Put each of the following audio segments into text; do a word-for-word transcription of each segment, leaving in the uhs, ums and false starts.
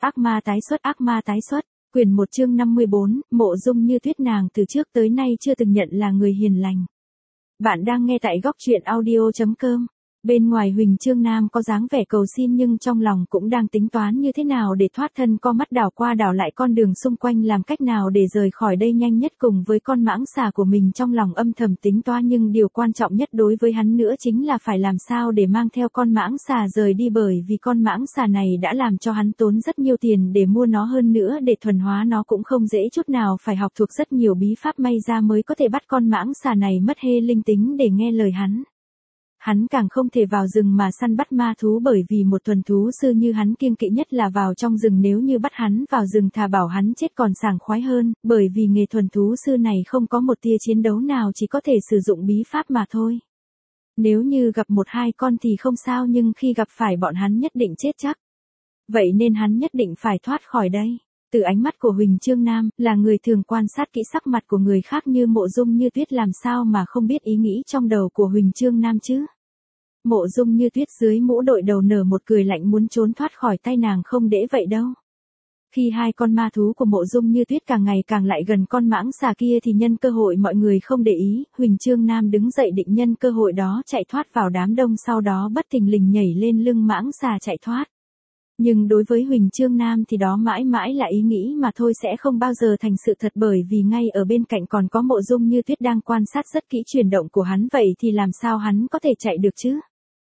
Ác ma tái xuất, ác ma tái xuất. Quyển một chương năm mươi bốn, Mộ Dung Như Tuyết nàng từ trước tới nay chưa từng nhận là người hiền lành. Bạn đang nghe tại góc truyện audio chấm com. Bên ngoài Huỳnh Chương Nam có dáng vẻ cầu xin nhưng trong lòng cũng đang tính toán như thế nào để thoát thân, co mắt đảo qua đảo lại con đường xung quanh làm cách nào để rời khỏi đây nhanh nhất cùng với con mãng xà của mình, trong lòng âm thầm tính toán. Nhưng điều quan trọng nhất đối với hắn nữa chính là phải làm sao để mang theo con mãng xà rời đi, bởi vì con mãng xà này đã làm cho hắn tốn rất nhiều tiền để mua nó, hơn nữa để thuần hóa nó cũng không dễ chút nào, phải học thuộc rất nhiều bí pháp may ra mới có thể bắt con mãng xà này mất hê linh tính để nghe lời hắn. Hắn càng không thể vào rừng mà săn bắt ma thú, bởi vì một thuần thú sư như hắn kiêng kỵ nhất là vào trong rừng, nếu như bắt hắn vào rừng thà bảo hắn chết còn sảng khoái hơn, bởi vì nghề thuần thú sư này không có một tia chiến đấu nào, chỉ có thể sử dụng bí pháp mà thôi. Nếu như gặp một hai con thì không sao, nhưng khi gặp phải bọn hắn nhất định chết chắc. Vậy nên hắn nhất định phải thoát khỏi đây. Từ ánh mắt của Huỳnh Chương Nam, là người thường quan sát kỹ sắc mặt của người khác như Mộ Dung Như Tuyết, làm sao mà không biết ý nghĩ trong đầu của Huỳnh Chương Nam chứ. Mộ Dung Như Tuyết dưới mũ đội đầu nở một cười lạnh, muốn trốn thoát khỏi tay nàng không dễ vậy đâu. Khi hai con ma thú của Mộ Dung Như Tuyết càng ngày càng lại gần con mãng xà kia thì nhân cơ hội mọi người không để ý, Huỳnh Chương Nam đứng dậy định nhân cơ hội đó chạy thoát vào đám đông, sau đó bất thình lình nhảy lên lưng mãng xà chạy thoát. Nhưng đối với Huỳnh Chương Nam thì đó mãi mãi là ý nghĩ mà thôi, sẽ không bao giờ thành sự thật, bởi vì ngay ở bên cạnh còn có Mộ Dung Như Tuyết đang quan sát rất kỹ chuyển động của hắn, vậy thì làm sao hắn có thể chạy được chứ?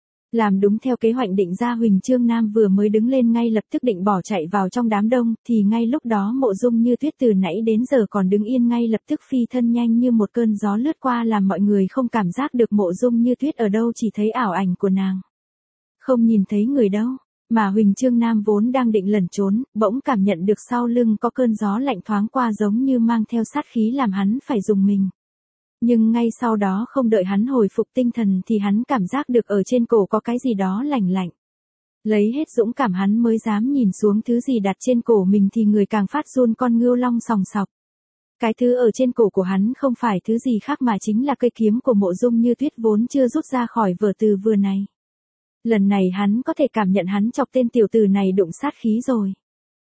Làm đúng theo kế hoạch định ra, Huỳnh Chương Nam vừa mới đứng lên ngay lập tức định bỏ chạy vào trong đám đông, thì ngay lúc đó Mộ Dung Như Tuyết từ nãy đến giờ còn đứng yên ngay lập tức phi thân nhanh như một cơn gió lướt qua, làm mọi người không cảm giác được Mộ Dung Như Tuyết ở đâu, chỉ thấy ảo ảnh của nàng. Không nhìn thấy người đâu, mà Huỳnh Chương Nam vốn đang định lẩn trốn, bỗng cảm nhận được sau lưng có cơn gió lạnh thoáng qua, giống như mang theo sát khí làm hắn phải rùng mình. Nhưng ngay sau đó không đợi hắn hồi phục tinh thần thì hắn cảm giác được ở trên cổ có cái gì đó lạnh lạnh. Lấy hết dũng cảm hắn mới dám nhìn xuống thứ gì đặt trên cổ mình thì người càng phát run, con ngưu long sòng sọc. Cái thứ ở trên cổ của hắn không phải thứ gì khác mà chính là cây kiếm của Mộ Dung Như Tuyết vốn chưa rút ra khỏi vỏ từ vừa này. Lần này hắn có thể cảm nhận hắn chọc tên tiểu tử này đụng sát khí rồi.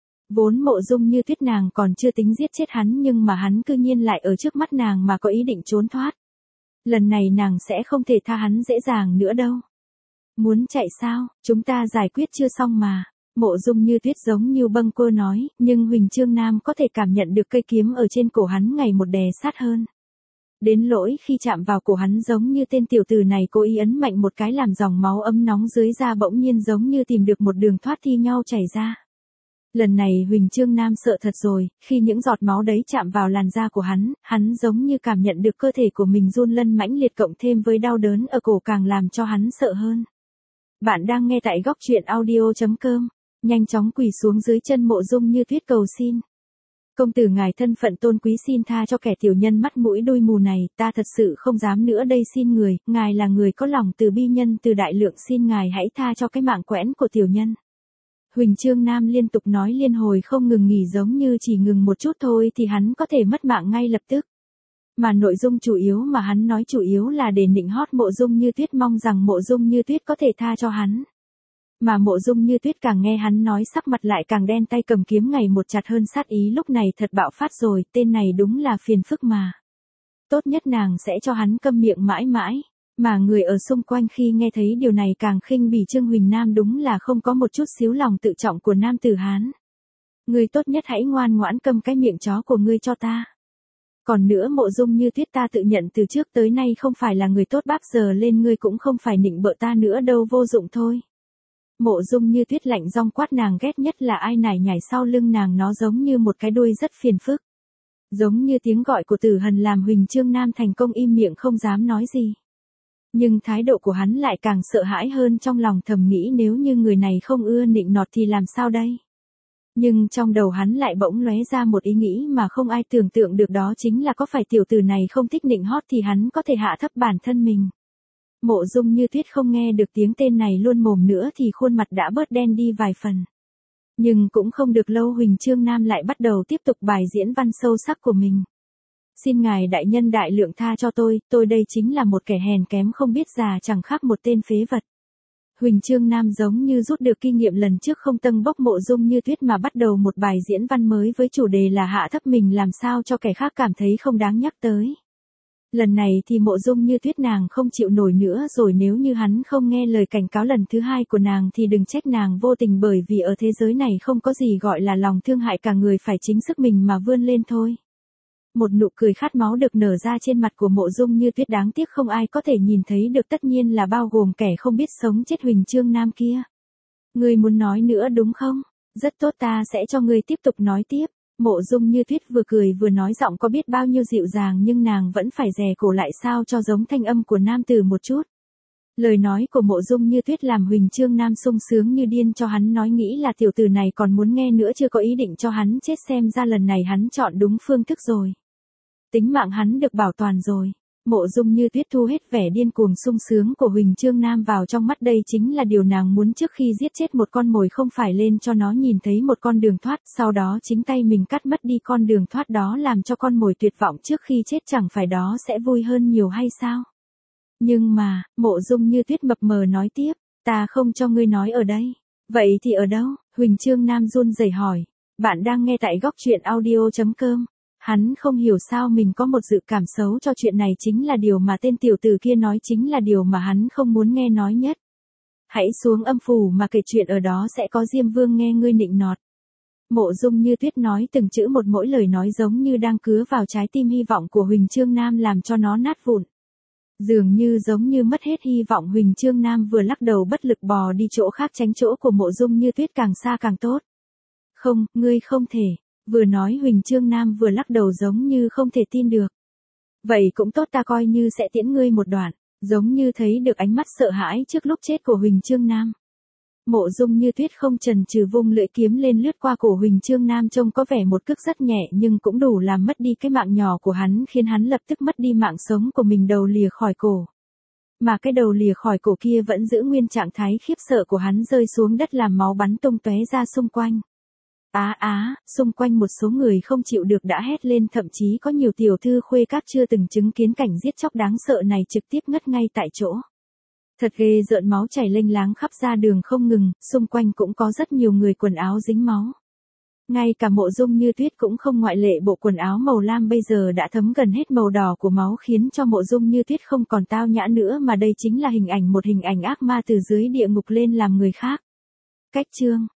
Vốn Mộ Dung Như Tuyết nàng còn chưa tính giết chết hắn, nhưng mà hắn cư nhiên lại ở trước mắt nàng mà có ý định trốn thoát. Lần này nàng sẽ không thể tha hắn dễ dàng nữa đâu. Muốn chạy sao, chúng ta giải quyết chưa xong mà. Mộ Dung Như Tuyết giống như bâng quơ nói, nhưng Huỳnh Chương Nam có thể cảm nhận được cây kiếm ở trên cổ hắn ngày một đè sát hơn. Đến lỗi khi chạm vào cổ hắn giống như tên tiểu tử này cố ý ấn mạnh một cái, làm dòng máu ấm nóng dưới da bỗng nhiên giống như tìm được một đường thoát thi nhau chảy ra. Lần này Huỳnh Chương Nam sợ thật rồi, khi những giọt máu đấy chạm vào làn da của hắn, hắn giống như cảm nhận được cơ thể của mình run lân mãnh liệt, cộng thêm với đau đớn ở cổ càng làm cho hắn sợ hơn. Bạn đang nghe tại góc truyện audio chấm com, nhanh chóng quỳ xuống dưới chân Mộ Dung Như Tuyết cầu xin. Công tử ngài thân phận tôn quý, xin tha cho kẻ tiểu nhân mắt mũi đuôi mù này, ta thật sự không dám nữa đây, xin người, ngài là người có lòng từ bi nhân từ đại lượng, xin ngài hãy tha cho cái mạng quẽn của tiểu nhân. Huỳnh Chương Nam liên tục nói liên hồi không ngừng nghỉ, giống như chỉ ngừng một chút thôi thì hắn có thể mất mạng ngay lập tức. Mà nội dung chủ yếu mà hắn nói chủ yếu là để nịnh hót Mộ Dung Như Tuyết, mong rằng Mộ Dung Như Tuyết có thể tha cho hắn. Mà Mộ Dung Như Tuyết càng nghe hắn nói sắc mặt lại càng đen, tay cầm kiếm ngày một chặt hơn, sát ý lúc này thật bạo phát rồi, tên này đúng là phiền phức mà. Tốt nhất nàng sẽ cho hắn câm miệng mãi mãi. Mà người ở xung quanh khi nghe thấy điều này càng khinh bỉ Trương Huỳnh Nam, đúng là không có một chút xíu lòng tự trọng của nam tử Hán. Ngươi tốt nhất hãy ngoan ngoãn câm cái miệng chó của ngươi cho ta. Còn nữa Mộ Dung Như Tuyết, ta tự nhận từ trước tới nay không phải là người tốt, bác giờ lên ngươi cũng không phải nịnh bợ ta nữa đâu, vô dụng thôi. Mộ Dung Như Tuyết lạnh giọng quát, nàng ghét nhất là ai nải nhải sau lưng nàng, nó giống như một cái đuôi rất phiền phức. Giống như tiếng gọi của Tử Hần làm Huỳnh Chương Nam thành công im miệng không dám nói gì. Nhưng thái độ của hắn lại càng sợ hãi hơn, trong lòng thầm nghĩ nếu như người này không ưa nịnh nọt thì làm sao đây? Nhưng trong đầu hắn lại bỗng lóe ra một ý nghĩ mà không ai tưởng tượng được, đó chính là có phải tiểu tử này không thích nịnh hót thì hắn có thể hạ thấp bản thân mình. Mộ Dung Như Tuyết không nghe được tiếng tên này luôn mồm nữa thì khuôn mặt đã bớt đen đi vài phần. Nhưng cũng không được lâu, Huỳnh Chương Nam lại bắt đầu tiếp tục bài diễn văn sâu sắc của mình. Xin ngài đại nhân đại lượng tha cho tôi, tôi đây chính là một kẻ hèn kém không biết già, chẳng khác một tên phế vật. Huỳnh Chương Nam giống như rút được kinh nghiệm lần trước không tâng bốc Mộ Dung Như Tuyết mà bắt đầu một bài diễn văn mới với chủ đề là hạ thấp mình làm sao cho kẻ khác cảm thấy không đáng nhắc tới. Lần này thì Mộ Dung Như Tuyết nàng không chịu nổi nữa rồi, nếu như hắn không nghe lời cảnh cáo lần thứ hai của nàng thì đừng trách nàng vô tình, bởi vì ở thế giới này không có gì gọi là lòng thương hại, cả người phải chính sức mình mà vươn lên thôi. Một nụ cười khát máu được nở ra trên mặt của Mộ Dung Như Tuyết, đáng tiếc không ai có thể nhìn thấy được, tất nhiên là bao gồm kẻ không biết sống chết Huỳnh Chương Nam kia. Ngươi muốn nói nữa đúng không? Rất tốt, ta sẽ cho ngươi tiếp tục nói tiếp. Mộ Dung Như Tuyết vừa cười vừa nói, giọng có biết bao nhiêu dịu dàng nhưng nàng vẫn phải dè cổ lại sao cho giống thanh âm của nam tử một chút. Lời nói của Mộ Dung Như Tuyết làm Huỳnh Chương Nam sung sướng như điên, cho hắn nói nghĩ là tiểu tử này còn muốn nghe nữa, chưa có ý định cho hắn chết, xem ra lần này hắn chọn đúng phương thức rồi. Tính mạng hắn được bảo toàn rồi. Mộ Dung Như Tuyết thu hết vẻ điên cuồng sung sướng của Huỳnh Chương Nam vào trong mắt, đây chính là điều nàng muốn trước khi giết chết một con mồi, không phải lên cho nó nhìn thấy một con đường thoát, sau đó chính tay mình cắt mất đi con đường thoát đó làm cho con mồi tuyệt vọng trước khi chết, chẳng phải đó sẽ vui hơn nhiều hay sao? Nhưng mà, Mộ Dung Như Tuyết mập mờ nói tiếp, ta không cho ngươi nói ở đây. Vậy thì ở đâu? Huỳnh Chương Nam run rẩy hỏi. Bạn đang nghe tại góc truyện audio chấm com. Hắn không hiểu sao mình có một dự cảm xấu cho chuyện này chính là điều mà tên tiểu tử kia nói, chính là điều mà hắn không muốn nghe nói nhất. Hãy xuống âm phủ mà kể chuyện, ở đó sẽ có Diêm Vương nghe ngươi nịnh nọt. Mộ Dung Như Tuyết nói từng chữ một, mỗi lời nói giống như đang cứa vào trái tim hy vọng của Huỳnh Chương Nam làm cho nó nát vụn. Dường như giống như mất hết hy vọng, Huỳnh Chương Nam vừa lắc đầu bất lực bò đi chỗ khác, tránh chỗ của Mộ Dung Như Tuyết càng xa càng tốt. Không, ngươi không thể. Vừa nói Huỳnh Chương Nam vừa lắc đầu giống như không thể tin được. Vậy cũng tốt, ta coi như sẽ tiễn ngươi một đoạn, giống như thấy được ánh mắt sợ hãi trước lúc chết của Huỳnh Chương Nam. Mộ Dung Như Tuyết không chần chừ vung lưỡi kiếm lên lướt qua cổ Huỳnh Chương Nam, trông có vẻ một cước rất nhẹ nhưng cũng đủ làm mất đi cái mạng nhỏ của hắn, khiến hắn lập tức mất đi mạng sống của mình, đầu lìa khỏi cổ. Mà cái đầu lìa khỏi cổ kia vẫn giữ nguyên trạng thái khiếp sợ của hắn, rơi xuống đất làm máu bắn tung tóe ra xung quanh. Á á, xung quanh một số người không chịu được đã hét lên, thậm chí có nhiều tiểu thư khuê các chưa từng chứng kiến cảnh giết chóc đáng sợ này trực tiếp ngất ngay tại chỗ. Thật ghê rợn, máu chảy lênh láng khắp ra đường không ngừng, xung quanh cũng có rất nhiều người quần áo dính máu. Ngay cả Mộ Dung Như Tuyết cũng không ngoại lệ, bộ quần áo màu lam bây giờ đã thấm gần hết màu đỏ của máu, khiến cho Mộ Dung Như Tuyết không còn tao nhã nữa, mà đây chính là hình ảnh một hình ảnh ác ma từ dưới địa ngục lên làm người khác. Cách chương